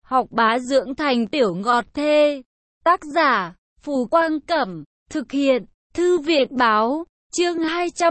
học bá dưỡng thành tiểu ngọt thê. Tác giả, Phù Quang Cẩm, thực hiện, Thư viện Báo, chương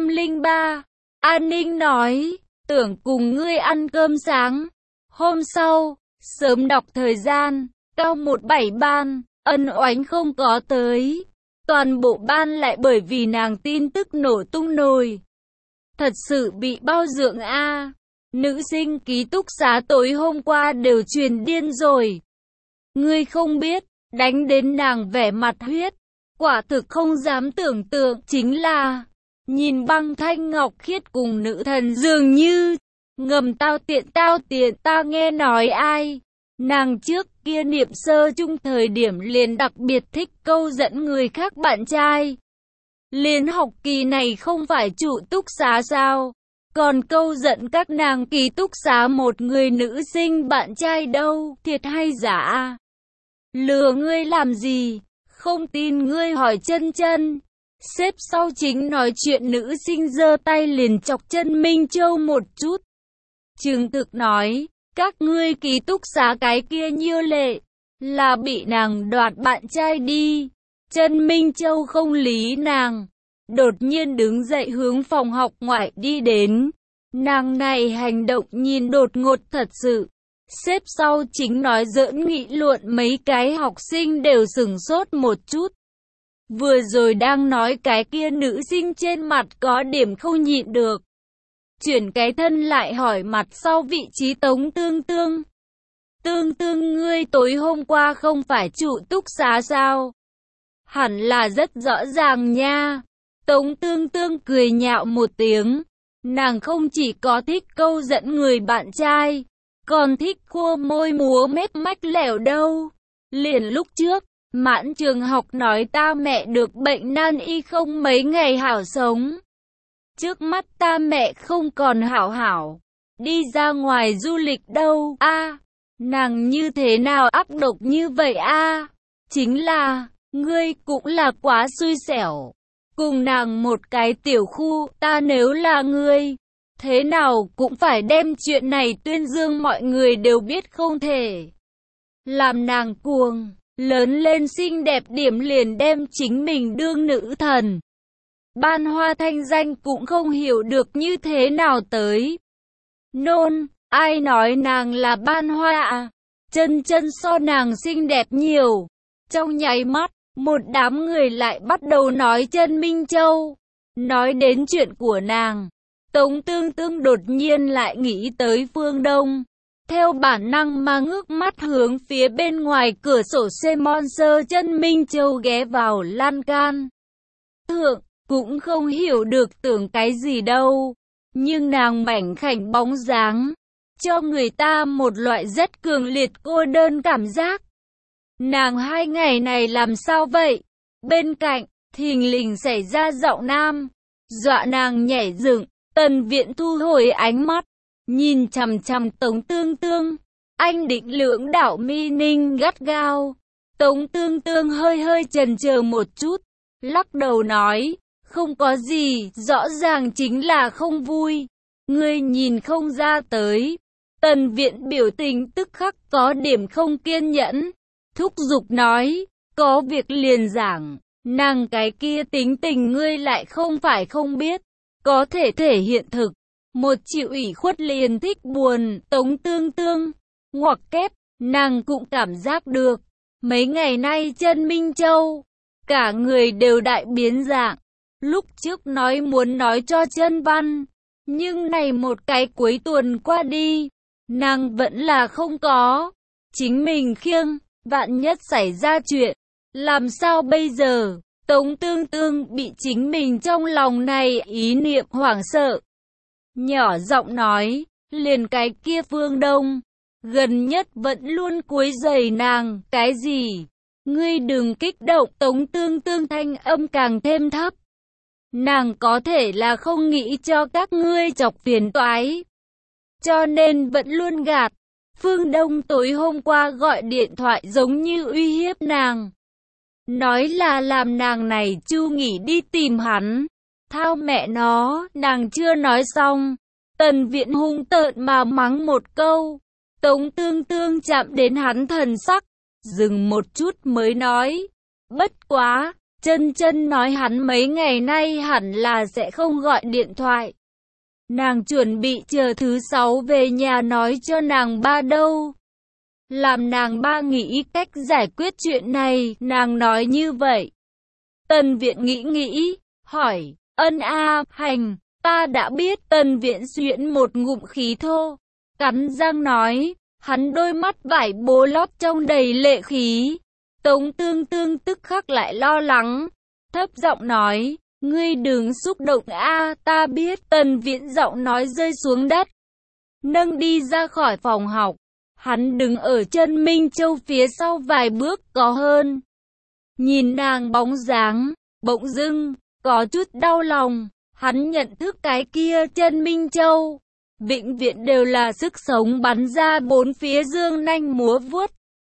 203. An Ninh nói, tưởng cùng ngươi ăn cơm sáng. Hôm sau, sớm đọc thời gian, cao 17 ban, Ân Oánh không có tới. Toàn bộ ban lại bởi vì nàng tin tức nổ tung nồi. Thật sự bị bao dưỡng a. Nữ sinh ký túc xá tối hôm qua đều truyền điên rồi. Ngươi không biết, đánh đến nàng vẻ mặt huyết. Quả thực không dám tưởng tượng, chính là nhìn Băng Thanh Ngọc Khiết cùng nữ thần dường như ngầm tao tiện ta nghe nói ai. Nàng trước kia niệm sơ chung thời điểm liền đặc biệt thích câu dẫn người khác bạn trai. Liên học kỳ này không phải trụ túc xá sao? Còn câu dẫn các nàng ký túc xá một người nữ sinh bạn trai đâu, thiệt hay giả? Lừa ngươi làm gì? Không tin ngươi hỏi Chân Chân. Xếp sau chính nói chuyện nữ sinh giơ tay liền chọc Chân Minh Châu một chút. Trường Thực nói, các ngươi ký túc xá cái kia Nhiêu Lệ, là bị nàng đoạt bạn trai đi. Chân Minh Châu không lý nàng, đột nhiên đứng dậy hướng phòng học ngoại đi đến. Nàng này hành động nhìn đột ngột thật sự. Xếp sau chính nói giỡn nghị luận mấy cái học sinh đều sửng sốt một chút. Vừa rồi đang nói cái kia nữ sinh trên mặt có điểm không nhịn được. Chuyển cái thân lại hỏi mặt sau vị trí Tống Tương Tương. Tương Tương ngươi tối hôm qua không phải trụ túc xá sao? Hẳn là rất rõ ràng nha. Tống Tương Tương cười nhạo một tiếng. Nàng không chỉ có thích câu dẫn người bạn trai, còn thích khua môi múa mép mách lẻo đâu. Liền lúc trước, Mãn Trường Học nói ta mẹ được bệnh nan y không mấy ngày hảo sống. Trước mắt ta mẹ không còn hảo đi ra ngoài du lịch đâu a. Nàng như thế nào ác độc như vậy a? Chính là, ngươi cũng là quá xui xẻo. Cùng nàng một cái tiểu khu, ta nếu là ngươi, thế nào cũng phải đem chuyện này tuyên dương mọi người đều biết không thể. Làm nàng cuồng, lớn lên xinh đẹp điểm liền đem chính mình đương nữ thần. Ban Hoa thanh danh cũng không hiểu được như thế nào tới. Nôn, ai nói nàng là Ban Hoa à? Chân Chân so nàng xinh đẹp nhiều. Trong nháy mắt, một đám người lại bắt đầu nói Chân Minh Châu. Nói đến chuyện của nàng, Tống Tương Tương đột nhiên lại nghĩ tới Phương Đông. Theo bản năng mà ngước mắt hướng phía bên ngoài cửa sổ xe Monster, Chân Minh Châu ghé vào lan can thượng, cũng không hiểu được tưởng cái gì đâu. Nhưng nàng mảnh khảnh bóng dáng, cho người ta một loại rất cường liệt cô đơn cảm giác. Nàng hai ngày này làm sao vậy? Bên cạnh, thình lình xảy ra giọng nam, dọa nàng nhảy dựng. Tần Viện thu hồi ánh mắt, nhìn chằm chằm Tống Tương Tương. Anh định lưỡng đảo mi ninh gắt gao. Tống Tương Tương hơi chần chờ một chút, lắc đầu nói, không có gì, rõ ràng chính là không vui. Ngươi nhìn không ra tới. Tần Viện biểu tình tức khắc có điểm không kiên nhẫn, thúc giục nói, có việc liền giảng. Nàng cái kia tính tình ngươi lại không phải không biết, có thể thể hiện thực. Một chịu ủy khuất liền thích buồn. Tống Tương Tương ngoặc kép, nàng cũng cảm giác được. Mấy ngày nay Chân Minh Châu, cả người đều đại biến dạng. Lúc trước nói muốn nói cho Chân Văn, nhưng này một cái cuối tuần qua đi, nàng vẫn là không có. Chính mình khiêng, vạn nhất xảy ra chuyện, làm sao bây giờ? Tống Tương Tương bị chính mình trong lòng này ý niệm hoảng sợ. Nhỏ giọng nói, liền cái kia Phương Đông, gần nhất vẫn luôn quấy rầy nàng, cái gì? Ngươi đừng kích động. Tống Tương Tương thanh âm càng thêm thấp. Nàng có thể là không nghĩ cho các ngươi chọc phiền toái, cho nên vẫn luôn gạt. Phương Đông tối hôm qua gọi điện thoại giống như uy hiếp nàng. Nói là làm nàng này Chu nghỉ đi tìm hắn. Thao mẹ nó, nàng chưa nói xong. Tần Viện hung tợn mà mắng một câu. Tống Tương Tương chạm đến hắn thần sắc, dừng một chút mới nói, bất quá, Chân Chân nói hắn mấy ngày nay hẳn là sẽ không gọi điện thoại. Nàng chuẩn bị chờ thứ 6 về nhà nói cho nàng ba đâu. Làm nàng ba nghĩ cách giải quyết chuyện này, nàng nói như vậy. Tần Viện nghĩ, hỏi, Ân a, hành, ta đã biết. Tần Viện xuyễn một ngụm khí thô, cắn răng nói, hắn đôi mắt vải bố lót trong đầy lệ khí. Tống Tương Tương tức khắc lại lo lắng, thấp giọng nói, ngươi đừng xúc động a, ta biết. Tần Viễn giọng nói rơi xuống đất, nâng đi ra khỏi phòng học. Hắn đứng ở chân Minh Châu phía sau vài bước có hơn, nhìn nàng bóng dáng, bỗng dưng có chút đau lòng. Hắn nhận thức cái kia chân Minh Châu, vĩnh viễn đều là sức sống bắn ra bốn phía, dương nanh múa vuốt.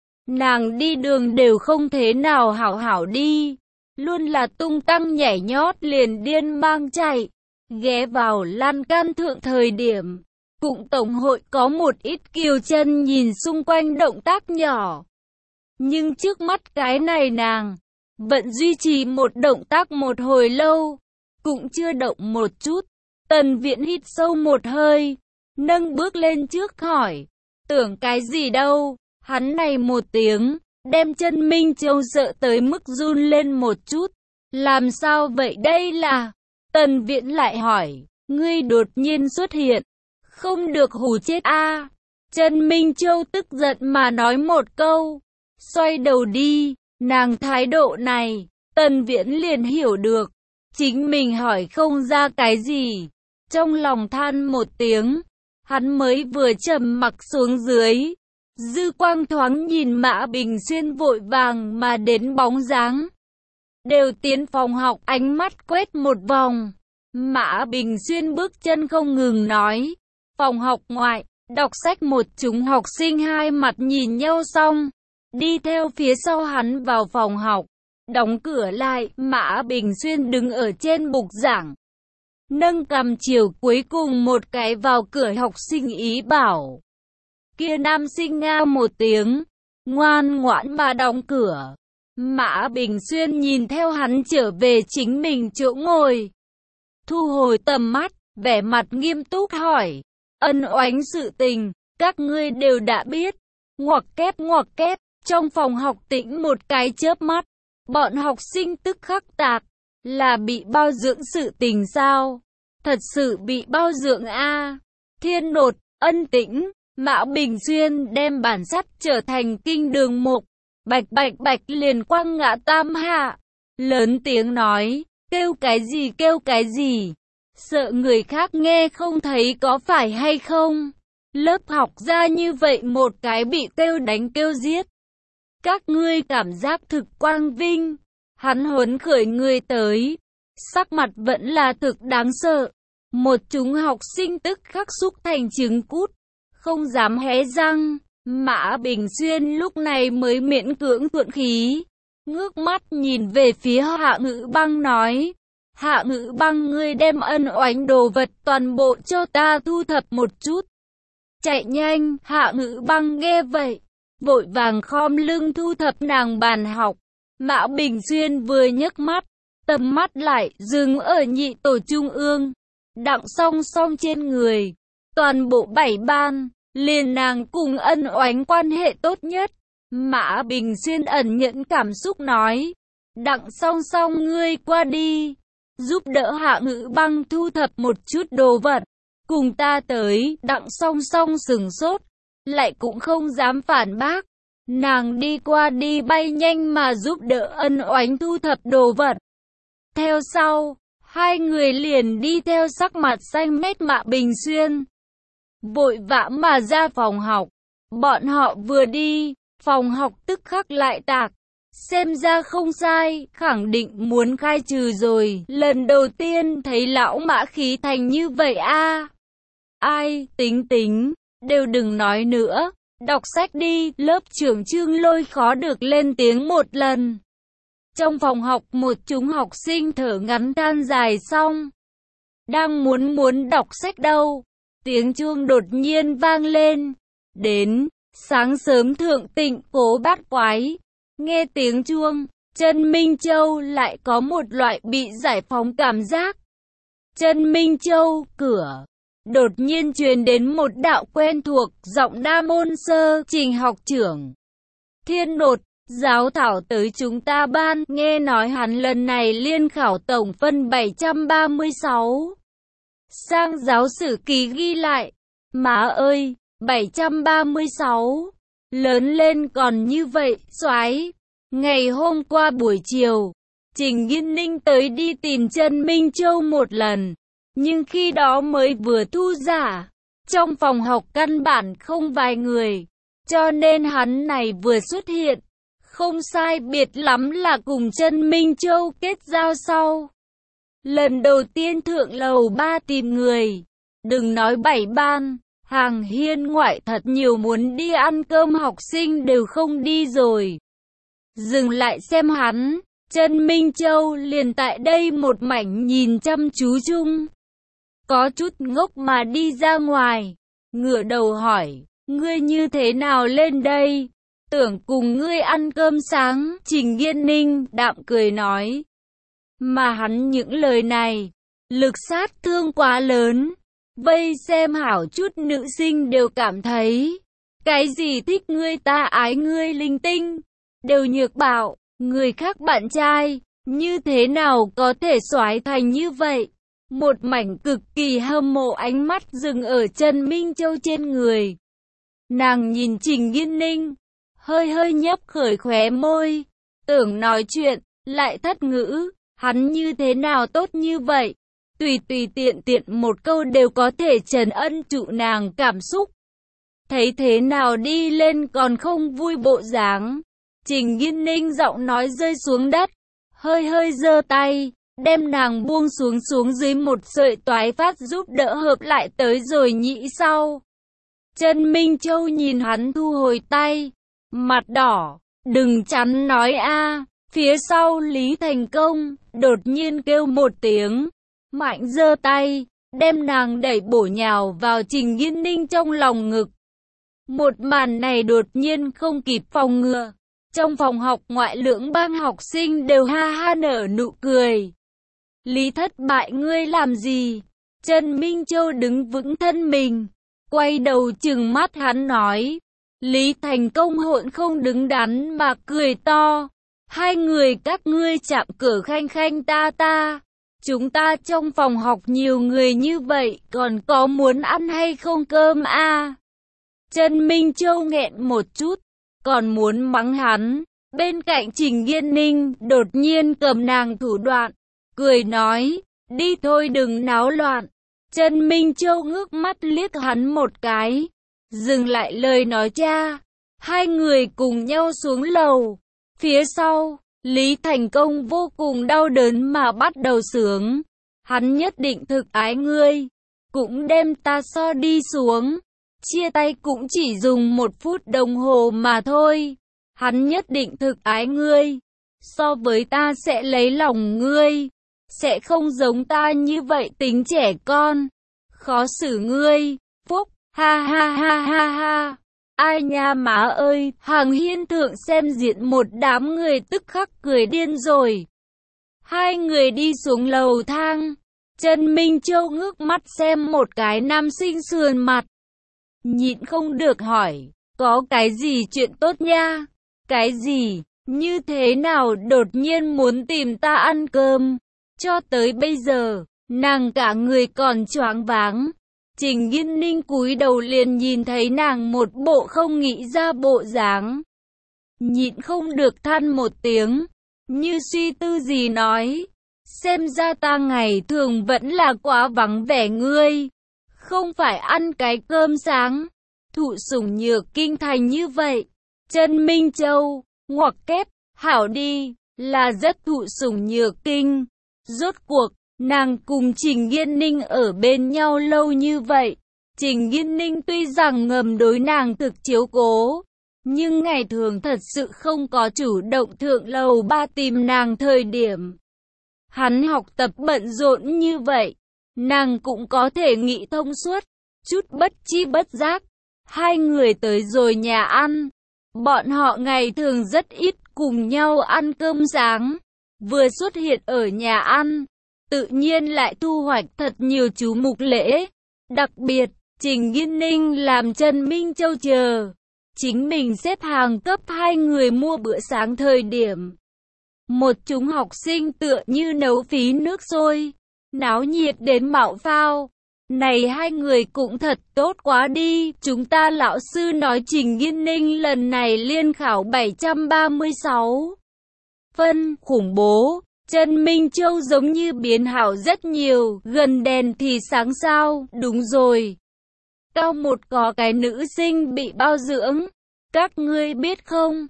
Nàng đi đường đều không thế nào hảo hảo đi, luôn là tung tăng nhảy nhót liền điên mang chạy. Ghé vào lan can thượng thời điểm, cũng tổng hội có một ít kiều chân nhìn xung quanh động tác nhỏ. Nhưng trước mắt cái này nàng vẫn duy trì một động tác một hồi lâu, cũng chưa động một chút. Tần Viễn hít sâu một hơi, nâng bước lên trước hỏi, tưởng cái gì đâu. Hắn này một tiếng, đem chân Minh Châu sợ tới mức run lên một chút. Làm sao vậy đây là? Tần Viễn lại hỏi, ngươi đột nhiên xuất hiện, không được hù chết a. Chân Minh Châu tức giận mà nói một câu, xoay đầu đi. Nàng thái độ này, Tần Viễn liền hiểu được, chính mình hỏi không ra cái gì. Trong lòng than một tiếng, hắn mới vừa trầm mặc xuống dưới, dư quang thoáng nhìn Mã Bình Xuyên vội vàng mà đến bóng dáng. Đều tiến phòng học, ánh mắt quét một vòng. Mã Bình Xuyên bước chân không ngừng nói. Phòng học ngoại, đọc sách một chúng học sinh hai mặt nhìn nhau xong, đi theo phía sau hắn vào phòng học. Đóng cửa lại, Mã Bình Xuyên đứng ở trên bục giảng, nâng cằm chiều cuối cùng một cái vào cửa học sinh ý bảo. Kia nam sinh nga một tiếng, ngoan ngoãn mà đóng cửa. Mã Bình Xuyên nhìn theo hắn trở về chính mình chỗ ngồi, thu hồi tầm mắt, vẻ mặt nghiêm túc hỏi, ân oánh sự tình, các ngươi đều đã biết. Ngoặc kép, trong phòng học tĩnh một cái chớp mắt, bọn học sinh tức khắc tạc, là bị bao dưỡng sự tình sao? Thật sự bị bao dưỡng a. Thiên Nột, Ân Tĩnh, Mã Bình Xuyên đem bản sắt trở thành kinh đường mục, bạch liền quăng ngã tam hạ, lớn tiếng nói, kêu cái gì, sợ người khác nghe không thấy có phải hay không? Lớp học ra như vậy một cái bị kêu đánh kêu giết, các ngươi cảm giác thực quang vinh. Hắn huấn khởi người tới, sắc mặt vẫn là thực đáng sợ. Một chúng học sinh tức khắc xúc thành trứng cút, không dám hé răng. Mã Bình Xuyên lúc này mới miễn cưỡng thuận khí, ngước mắt nhìn về phía Hạ Ngữ Băng nói, Hạ Ngữ Băng, ngươi đem ân oánh đồ vật toàn bộ cho ta thu thập một chút. Chạy nhanh. Hạ Ngữ Băng nghe vậy, vội vàng khom lưng thu thập nàng bàn học. Mã Bình Xuyên vừa nhấc mắt, tầm mắt lại dừng ở nhị tổ trung ương, Đặng Song Song trên người. Toàn bộ 7 ban, liền nàng cùng ân oánh quan hệ tốt nhất. Mã Bình Xuyên ẩn nhẫn cảm xúc nói, Đặng Song Song, ngươi qua đi, giúp đỡ Hạ Ngữ Băng thu thập một chút đồ vật, cùng ta tới. Đặng Song Song sừng sốt, lại cũng không dám phản bác. Nàng đi qua đi bay nhanh mà giúp đỡ ân oánh thu thập đồ vật. Theo sau, hai người liền đi theo sắc mặt xanh mét Mã Bình Xuyên, vội vã mà ra phòng học. Bọn họ vừa đi, phòng học tức khắc lại tạc. Xem ra không sai, khẳng định muốn khai trừ rồi. Lần đầu tiên thấy lão Mã khí thành như vậy a. Ai, tính, đều đừng nói nữa. Đọc sách đi. Lớp trưởng Trương Lôi khó được lên tiếng một lần. Trong phòng học một chúng học sinh thở ngắn than dài xong, đang muốn đọc sách đâu, tiếng chuông đột nhiên vang lên. Đến sáng sớm thượng tịnh cố bát quái, nghe tiếng chuông, Chân Minh Châu lại có một loại bị giải phóng cảm giác. Chân Minh Châu, cửa. Đột nhiên truyền đến một đạo quen thuộc, giọng Đa Môn Sơ, Trình học trưởng. Thiên Đột, giáo thảo tới chúng ta ban, nghe nói hắn lần này liên khảo tổng phân 736. Sang giáo sử ký ghi lại, má ơi, 736, lớn lên còn như vậy, soái. Ngày hôm qua buổi chiều, Trình Nghiên Ninh tới đi tìm Chân Minh Châu một lần, nhưng khi đó mới vừa thu giả, trong phòng học căn bản không vài người, cho nên hắn này vừa xuất hiện, không sai biệt lắm là cùng Chân Minh Châu kết giao sau. Lần đầu tiên thượng lầu 3 tìm người, đừng nói 7 ban, hàng hiên ngoại thật nhiều muốn đi ăn cơm học sinh đều không đi rồi. Dừng lại xem hắn, Chân Minh Châu liền tại đây một mảnh nhìn chăm chú chung. Có chút ngốc mà đi ra ngoài, ngửa đầu hỏi, ngươi như thế nào lên đây? Tưởng cùng ngươi ăn cơm sáng, Trình Nghiên Ninh đạm cười nói. Mà hắn những lời này, lực sát thương quá lớn, vây xem hảo chút nữ sinh đều cảm thấy, cái gì thích ngươi ta ái ngươi linh tinh, đều nhược bạo, người khác bạn trai, như thế nào có thể xoái thành như vậy? Một mảnh cực kỳ hâm mộ ánh mắt dừng ở Chân Minh Châu trên người. Nàng nhìn Trình Nghiên Ninh, hơi nhấp khởi khóe môi, tưởng nói chuyện, lại thất ngữ, hắn như thế nào tốt như vậy? Tùy tiện một câu đều có thể trấn ân trụ nàng cảm xúc. Thấy thế nào đi lên còn không vui bộ dáng. Trình Nghiên Ninh giọng nói rơi xuống đất, hơi giơ tay, đem nàng buông xuống dưới một sợi toái phát giúp đỡ hợp lại tới rồi nhĩ sau. Chân Minh Châu nhìn hắn thu hồi tay, mặt đỏ, đừng chắn nói a. Phía sau Lý Thành Công, đột nhiên kêu một tiếng, mạnh giơ tay, đem nàng đẩy bổ nhào vào Trình Nghiên Ninh trong lòng ngực. Một màn này đột nhiên không kịp phòng ngừa. Trong phòng học ngoại lưỡng bang học sinh đều ha ha nở nụ cười. Lý thất bại ngươi làm gì? Chân Minh Châu đứng vững thân mình, quay đầu trừng mắt hắn nói. Lý Thành Công hỗn không đứng đắn mà cười to. Hai người các ngươi chạm cửa khanh ta. Chúng ta trong phòng học nhiều người như vậy, còn có muốn ăn hay không cơm a? Chân Minh Châu nghẹn một chút, còn muốn mắng hắn. Bên cạnh Trình Nghiên Ninh đột nhiên cầm nàng thủ đoạn, cười nói, đi thôi đừng náo loạn. Chân Minh Châu ngước mắt liếc hắn một cái, dừng lại lời nói cha. Hai người cùng nhau xuống lầu. Phía sau, Lý Thành Công vô cùng đau đớn mà bắt đầu sướng. Hắn nhất định thực ái ngươi, cũng đem ta so đi xuống. Chia tay cũng chỉ dùng 1 phút đồng hồ mà thôi. Hắn nhất định thực ái ngươi, so với ta sẽ lấy lòng ngươi, sẽ không giống ta như vậy tính trẻ con, khó xử ngươi, phúc, ha ha. Ai nha má ơi, hàng hiên thượng xem diện một đám người tức khắc cười điên rồi. Hai người đi xuống lầu thang, Chân Minh Châu ngước mắt xem một cái nam sinh sườn mặt. Nhịn không được hỏi, có cái gì chuyện tốt nha? Cái gì? Như thế nào đột nhiên muốn tìm ta ăn cơm? Cho tới bây giờ, nàng cả người còn choáng váng. Trình Nghiên Ninh cúi đầu liền nhìn thấy nàng một bộ không nghĩ ra bộ dáng. Nhịn không được than một tiếng, như suy tư gì nói. Xem ra ta ngày thường vẫn là quá vắng vẻ ngươi. Không phải ăn cái cơm sáng, thụ sủng nhược kinh thành như vậy. Chân Minh Châu, ngoặc kép, hảo đi, là rất thụ sủng nhược kinh. Rốt cuộc, nàng cùng Trình Nghiên Ninh ở bên nhau lâu như vậy. Trình Nghiên Ninh tuy rằng ngầm đối nàng thực chiếu cố, nhưng ngày thường thật sự không có chủ động thượng lầu 3 tìm nàng thời điểm. Hắn học tập bận rộn như vậy, nàng cũng có thể nghĩ thông suốt, chút bất chi bất giác. Hai người tới rồi nhà ăn. Bọn họ ngày thường rất ít cùng nhau ăn cơm sáng. Vừa xuất hiện ở nhà ăn, tự nhiên lại thu hoạch thật nhiều chú mục lễ. Đặc biệt, Trình Nghiên Ninh làm Trần Minh Châu chờ. Chính mình xếp hàng cấp hai người mua bữa sáng thời điểm. Một chúng học sinh tựa như nấu phí nước sôi, náo nhiệt đến mạo phao. Này hai người cũng thật tốt quá đi. Chúng ta lão sư nói Trình Nghiên Ninh lần này liên khảo 736 phân, khủng bố. Trần Minh Châu giống như biến hảo rất nhiều, gần đèn thì sáng sao, đúng rồi. Cao một có cái nữ sinh bị bao dưỡng, các ngươi biết không?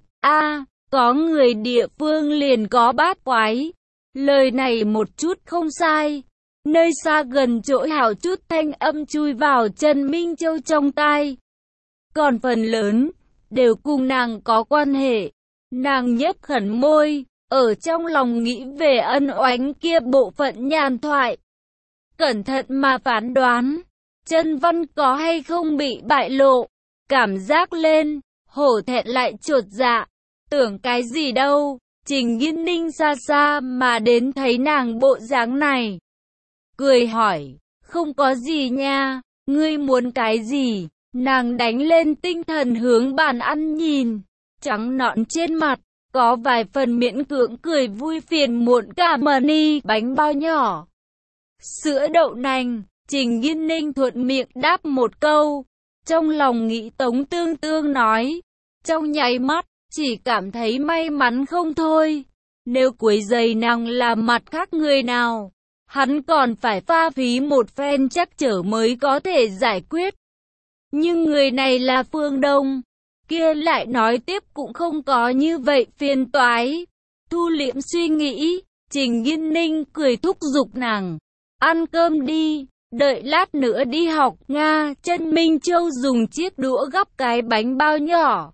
Có người địa phương liền có bát quái. Lời này một chút không sai. Nơi xa gần chỗ hảo chút thanh âm chui vào Trần Minh Châu trong tai. Còn phần lớn, đều cùng nàng có quan hệ. Nàng nhếch khẩn môi, ở trong lòng nghĩ về ân oánh kia bộ phận nhàn thoại. Cẩn thận mà phán đoán, Trần Văn có hay không bị bại lộ. Cảm giác lên, hổ thẹn lại chột dạ. Tưởng cái gì đâu, Trình Nghiên Ninh xa xa mà đến thấy nàng bộ dáng này. Cười hỏi, không có gì nha, ngươi muốn cái gì? Nàng đánh lên tinh thần hướng bàn ăn nhìn, trắng nõn trên mặt, có vài phần miễn cưỡng cười vui phiền muộn cả mani bánh bao nhỏ. Sữa đậu nành, Trình Nghiên Ninh thuận miệng đáp một câu, trong lòng nghĩ Tống Tương Tương nói, trong nháy mắt, chỉ cảm thấy may mắn không thôi. Nếu quấy rầy nàng là mặt khác người nào, hắn còn phải pha phí một phen chắc trở mới có thể giải quyết. Nhưng người này là Phương Đông, kia lại nói tiếp cũng không có như vậy phiền toái. Thu liễm suy nghĩ, Trình Nghiên Ninh cười thúc giục nàng, ăn cơm đi, đợi lát nữa đi học. Nga, Trần Minh Châu dùng chiếc đũa gắp cái bánh bao nhỏ,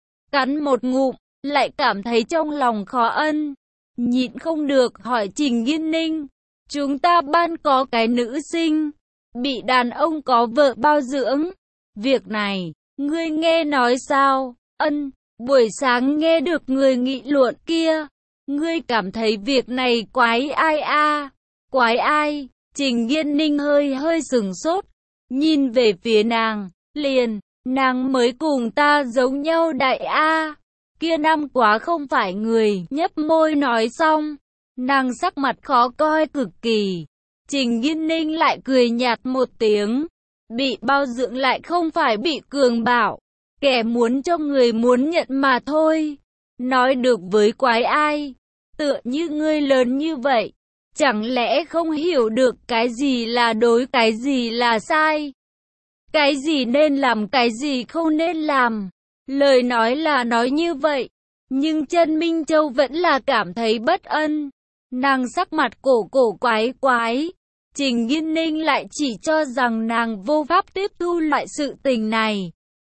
cắn một ngụm, lại cảm thấy trong lòng khó ân, nhịn không được hỏi Trình Nghiên Ninh, chúng ta ban có cái nữ sinh, bị đàn ông có vợ bao dưỡng, việc này, ngươi nghe nói sao? Buổi sáng nghe được người nghị luận kia, ngươi cảm thấy việc này quái ai a? Quái ai? Trình Nghiên Ninh hơi sừng sốt, nhìn về phía nàng, liền, nàng mới cùng ta giống nhau đại a. Kia năm quá không phải người, nhấp môi nói xong, nàng sắc mặt khó coi cực kỳ. Trình Nghiên Ninh lại cười nhạt một tiếng, bị bao dưỡng lại không phải bị cường bạo, kẻ muốn cho người muốn nhận mà thôi. Nói được với quái ai, tựa như ngươi lớn như vậy, chẳng lẽ không hiểu được cái gì là đối, cái gì là sai, cái gì nên làm, cái gì không nên làm. Lời nói là nói như vậy, nhưng Trần Minh Châu vẫn là cảm thấy bất ân. Nàng sắc mặt cổ quái. Trình Nghiên Ninh lại chỉ cho rằng nàng vô pháp tiếp thu loại sự tình này.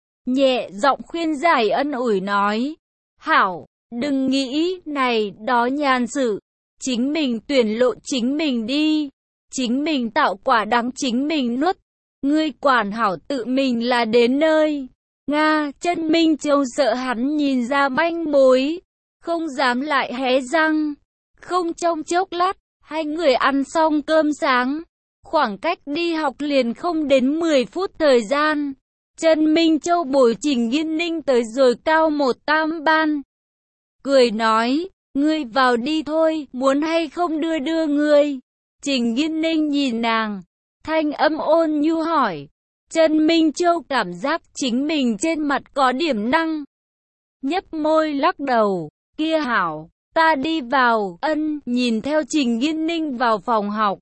Nhẹ giọng khuyên giải ân ủi nói, hảo, đừng nghĩ này đó nhàn sự, chính mình tuyển lộ chính mình đi, chính mình tạo quả đắng chính mình nuốt, ngươi quản hảo tự mình là đến nơi. Nga, Trần Minh Châu sợ hắn nhìn ra manh mối, không dám lại hé răng. Không trong chốc lát, hai người ăn xong cơm sáng, khoảng cách đi học liền không đến 10 phút thời gian. Trần Minh Châu bồi Trình Nghiên Ninh tới rồi cao một tam ban. Cười nói, ngươi vào đi thôi, muốn hay không đưa ngươi. Trình Nghiên Ninh nhìn nàng, thanh âm ôn nhu hỏi. Trần Minh Châu cảm giác chính mình trên mặt có điểm năng. Nhấp môi lắc đầu, kia hảo, ta đi vào. Nhìn theo Trình Nghiên Ninh vào phòng học.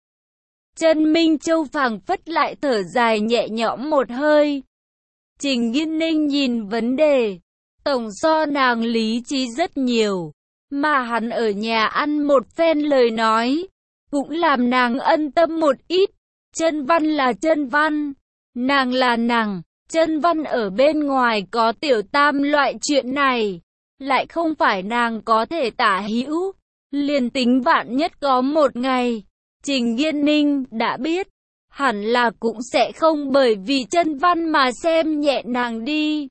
Trần Minh Châu phảng phất lại thở dài nhẹ nhõm một hơi. Trình Nghiên Ninh nhìn vấn đề, tổng so nàng lý trí rất nhiều, mà hắn ở nhà ăn một phen lời nói, cũng làm nàng ân tâm một ít. Trần Văn là Trần Văn, nàng là nàng, Trần Văn ở bên ngoài có tiểu tam loại chuyện này, lại không phải nàng có thể tả hữu, liền tính vạn nhất có một ngày, Trình Nghiên Ninh đã biết, hẳn là cũng sẽ không bởi vì Chân Văn mà xem nhẹ nàng đi.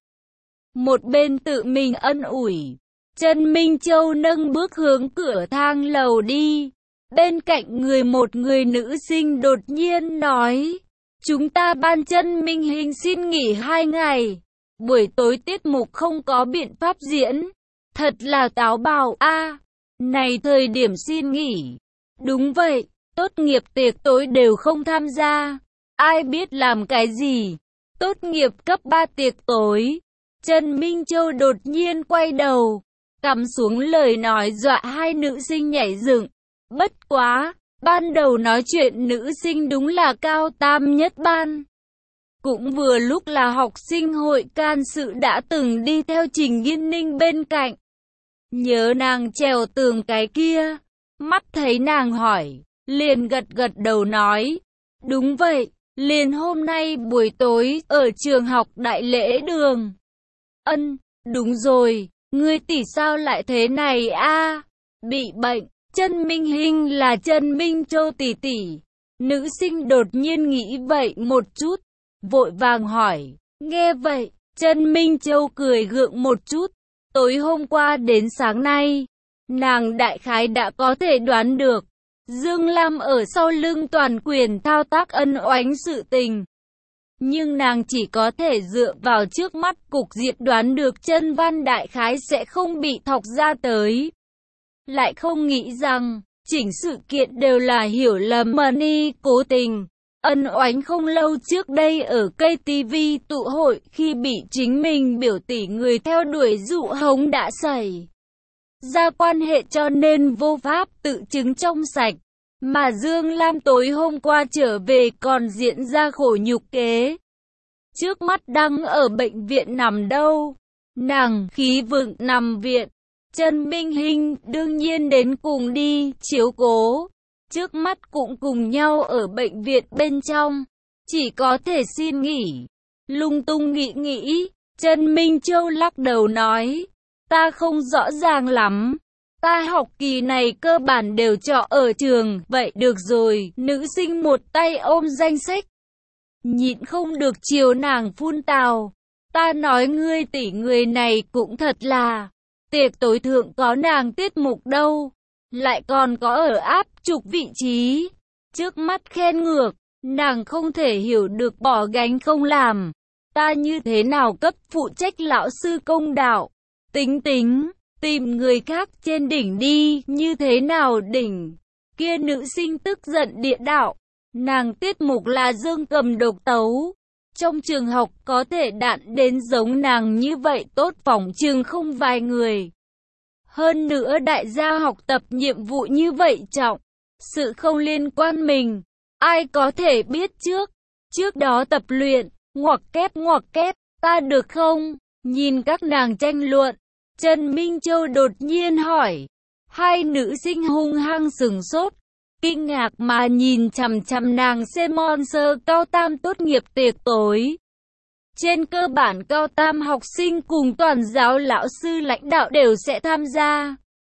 Một bên tự mình ân ủi, Trần Minh Châu nâng bước hướng cửa thang lầu đi. Bên cạnh một người nữ sinh đột nhiên nói, chúng ta ban Trần Minh Hình xin nghỉ 2 ngày. Buổi tối tiết mục không có biện pháp diễn. Thật là táo bạo a. Này thời điểm xin nghỉ. Đúng vậy, tốt nghiệp tiệc tối đều không tham gia. Ai biết làm cái gì. Tốt nghiệp cấp 3 tiệc tối. Trần Minh Châu đột nhiên quay đầu, cắm xuống lời nói dọa hai nữ sinh nhảy dựng. Bất quá, ban đầu nói chuyện nữ sinh đúng là cao tam nhất ban. Cũng vừa lúc là học sinh hội can sự đã từng đi theo Trình Nghiên Ninh bên cạnh. Nhớ nàng trèo tường cái kia, mắt thấy nàng hỏi, liền gật gật đầu nói, đúng vậy, liền hôm nay buổi tối ở trường học Đại Lễ Đường. Ân, đúng rồi, ngươi tỷ sao lại thế này a? Bị bệnh. Trần Minh Hình là Trần Minh Châu tỷ tỷ. Nữ sinh đột nhiên nghĩ vậy một chút, vội vàng hỏi. Nghe vậy, Trần Minh Châu cười gượng một chút. Tối hôm qua đến sáng nay, nàng đại khái đã có thể đoán được Dương Lam ở sau lưng toàn quyền thao tác ân oánh sự tình. Nhưng nàng chỉ có thể dựa vào trước mắt cục diện đoán được Chân Văn đại khái sẽ không bị thọc ra tới. Lại không nghĩ rằng, chỉnh sự kiện đều là hiểu lầm Money cố tình. Ân oánh không lâu trước đây ở KTV tụ hội khi bị chính mình biểu tỷ người theo đuổi dụ hống đã xảy ra quan hệ cho nên vô pháp tự chứng trong sạch. Mà Dương Lam tối hôm qua trở về còn diễn ra khổ nhục kế. Trước mắt đang ở bệnh viện nằm đâu. Nàng khí vượng nằm viện. Trần Minh Hình đương nhiên đến cùng đi chiếu cố. Trước mắt cũng cùng nhau ở bệnh viện bên trong. Chỉ có thể xin nghỉ. Lung tung nghĩ. Trần Minh Châu lắc đầu nói. Ta không rõ ràng lắm. Ta học kỳ này cơ bản đều trọ ở trường. Vậy được rồi. Nữ sinh một tay ôm danh sách. Nhịn không được chiều nàng phun tào. Ta nói ngươi tỷ người này cũng thật là. Tiệc tối thượng có nàng tiết mục đâu. Lại còn có ở áp trục vị trí. Trước mắt khen ngược. Nàng không thể hiểu được bỏ gánh không làm. Ta như thế nào cấp phụ trách lão sư công đạo. Tính. Tìm người khác trên đỉnh đi. Như thế nào đỉnh. Kia nữ sinh tức giận địa đạo. Nàng tiết mục là dương cầm độc tấu. Trong trường học có thể đạn đến giống nàng như vậy tốt phỏng chừng không vài người. Hơn nữa đại gia học tập nhiệm vụ như vậy trọng. Sự không liên quan mình. Ai có thể biết trước. Trước đó tập luyện. Ngoặc kép. Ta được không? Nhìn các nàng tranh luận. Trần Minh Châu đột nhiên hỏi. Hai nữ sinh hung hăng sửng sốt. Kinh ngạc mà nhìn chằm chằm nàng xem sponsor cao tam tốt nghiệp tiệc tối. Trên cơ bản cao tam học sinh cùng toàn giáo lão sư lãnh đạo đều sẽ tham gia.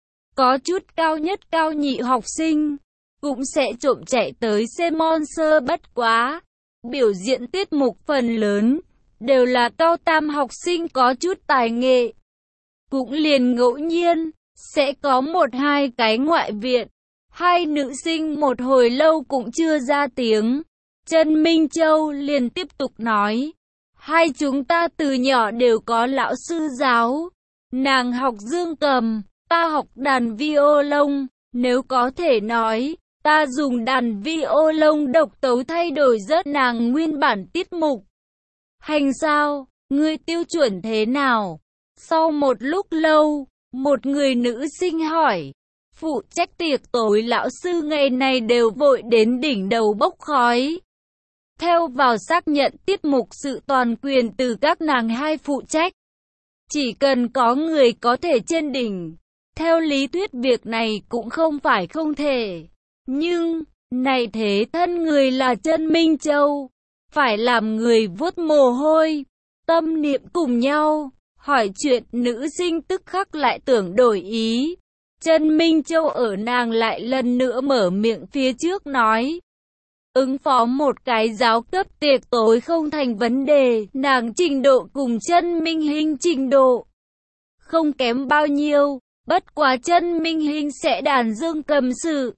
Có chút cao nhất cao nhị học sinh cũng sẽ trộm chạy tới xem sponsor bất quá. Biểu diễn tiết mục phần lớn đều là cao tam học sinh có chút tài nghệ. Cũng liền ngẫu nhiên sẽ có một hai cái ngoại viện. Hai nữ sinh một hồi lâu cũng chưa ra tiếng. Trần Minh Châu liền tiếp tục nói. Hai chúng ta từ nhỏ đều có lão sư giáo. Nàng học dương cầm, ta học đàn violon. Nếu có thể nói, ta dùng đàn violon độc tấu thay đổi rất nàng nguyên bản tiết mục. Hành sao, ngươi tiêu chuẩn thế nào? Sau một lúc lâu, một người nữ sinh hỏi. Phụ trách tiệc tối lão sư ngày này đều vội đến đỉnh đầu bốc khói. Theo vào xác nhận tiết mục sự toàn quyền từ các nàng hai phụ trách. Chỉ cần có người có thể trên đỉnh. Theo lý thuyết việc này cũng không phải không thể. Nhưng, này thế thân người là Trần Minh Châu. Phải làm người vuốt mồ hôi. Tâm niệm cùng nhau. Hỏi chuyện nữ sinh tức khắc lại tưởng đổi ý. Trần Minh Châu ở nàng lại lần nữa mở miệng phía trước nói. Ứng phó một cái giáo cấp tiệc tối không thành vấn đề, nàng trình độ cùng Chân Minh Hinh trình độ không kém bao nhiêu, bất quá Chân Minh Hinh sẽ đàn dương cầm sự.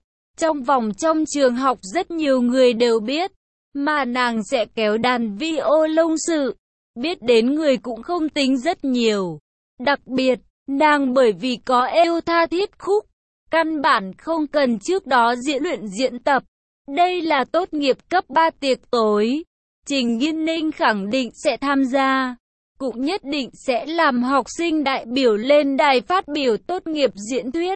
Trong trường học rất nhiều người đều biết, mà nàng sẽ kéo đàn vi ô lông sự. Biết đến người cũng không tính rất nhiều. Đặc biệt, nàng bởi vì có eo tha thiết khúc, căn bản không cần trước đó luyện diễn tập. Đây là tốt nghiệp cấp 3 tiệc tối. Trình Nghiên Ninh khẳng định sẽ tham gia, cũng nhất định sẽ làm học sinh đại biểu lên đài phát biểu tốt nghiệp diễn thuyết.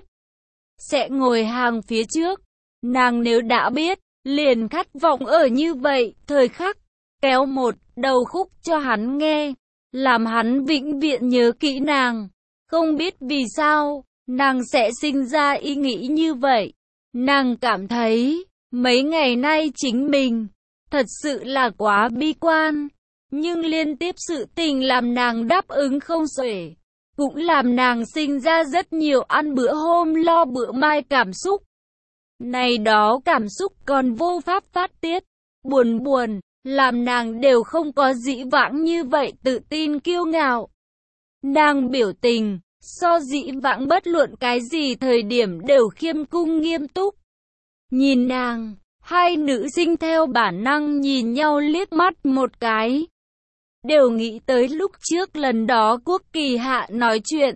Sẽ ngồi hàng phía trước. Nàng nếu đã biết, liền khát vọng ở như vậy, thời khắc, kéo một đầu khúc cho hắn nghe, làm hắn vĩnh viễn nhớ kỹ nàng. Không biết vì sao, nàng sẽ sinh ra ý nghĩ như vậy. Nàng cảm thấy, mấy ngày nay chính mình, thật sự là quá bi quan. Nhưng liên tiếp sự tình làm nàng đáp ứng không xuể, cũng làm nàng sinh ra rất nhiều ăn bữa hôm lo bữa mai cảm xúc. Này đó cảm xúc còn vô pháp phát tiết, buồn, làm nàng đều không có dĩ vãng như vậy tự tin kiêu ngạo. Nàng biểu tình, so dĩ vãng bất luận cái gì thời điểm đều khiêm cung nghiêm túc. Nhìn nàng, hai nữ sinh theo bản năng nhìn nhau liếc mắt một cái. Đều nghĩ tới lúc trước lần đó Quốc Kỳ Hạ nói chuyện.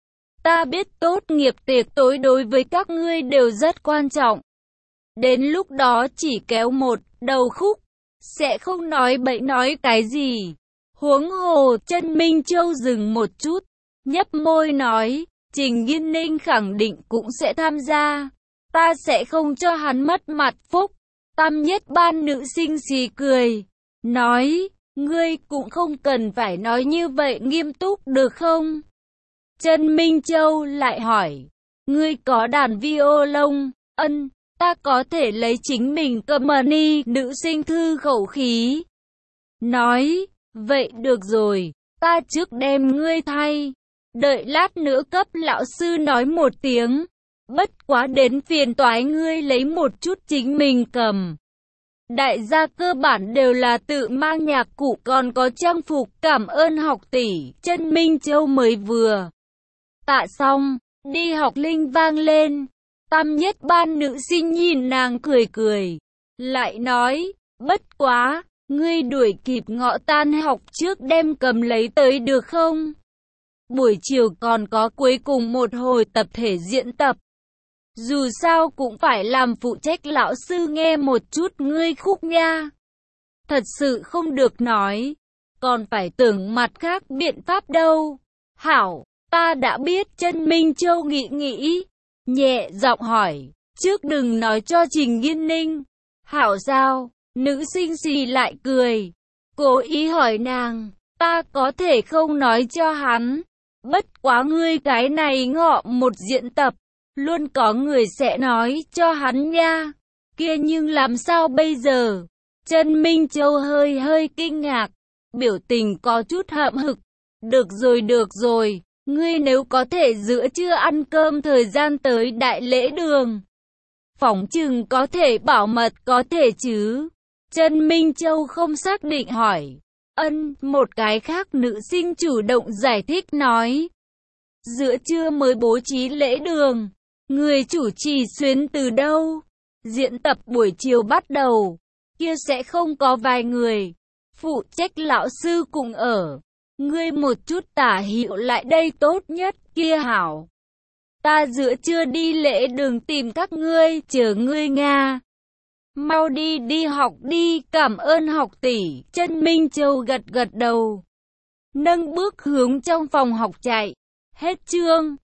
Ta biết tốt nghiệp tiệc tối đối với các ngươi đều rất quan trọng. Đến lúc đó chỉ kéo một đầu khúc, sẽ không nói bậy nói cái gì. Huống hồ, Chân Minh Châu dừng một chút, nhấp môi nói, Trình Nghiên Ninh khẳng định cũng sẽ tham gia. Ta sẽ không cho hắn mất mặt phúc. Tam Nhất Ban nữ sinh xì cười, nói, ngươi cũng không cần phải nói như vậy nghiêm túc được không? Chân Minh Châu lại hỏi, ngươi có đàn violon? Ân, ta có thể lấy chính mình cầm ni. Nữ sinh thư khẩu khí, nói, vậy được rồi, ta trước đem ngươi thay. Đợi lát nữa cấp lão sư nói một tiếng. Bất quá đến phiền toái ngươi lấy một chút chính mình cầm. Đại gia cơ bản đều là tự mang nhạc cụ còn có trang phục. Cảm ơn học tỷ. Chân Minh Châu mới vừa tạ xong, đi học linh vang lên. Tam Nhất Ban nữ sinh nhìn nàng cười, lại nói, bất quá, ngươi đuổi kịp ngọ tan học trước đem cầm lấy tới được không? Buổi chiều còn có cuối cùng một hồi tập thể diễn tập. Dù sao cũng phải làm phụ trách lão sư nghe một chút ngươi khúc nha. Thật sự không được nói, còn phải tưởng mặt khác biện pháp đâu. Hảo, ta đã biết. Chân Minh Châu nghĩ, nhẹ giọng hỏi, trước đừng nói cho Trình Nghiên Ninh. Hảo sao? Nữ sinh xì lại cười, cố ý hỏi nàng, ta có thể không nói cho hắn. Bất quá ngươi cái này ngọ một diễn tập, luôn có người sẽ nói cho hắn nha. Kia nhưng làm sao bây giờ? Chân Minh Châu hơi kinh ngạc, biểu tình có chút hậm hực. Được rồi, ngươi nếu có thể giữa trưa ăn cơm thời gian tới đại lễ đường, phỏng chừng có thể bảo mật có thể chứ? Chân Minh Châu không xác định hỏi. Ân, một cái khác nữ sinh chủ động giải thích nói. Giữa trưa mới bố trí lễ đường, người chủ trì xuyến từ đâu? Diễn tập buổi chiều bắt đầu, kia sẽ không có vài người, phụ trách lão sư cùng ở. Ngươi một chút tả hiệu lại đây tốt nhất, kia hảo. Ta giữa trưa đi lễ đường tìm các ngươi, chờ ngươi Nga. Mau đi học đi, cảm ơn học tỷ. Chân Minh Châu gật đầu, nâng bước hướng trong phòng học chạy. Hết chương.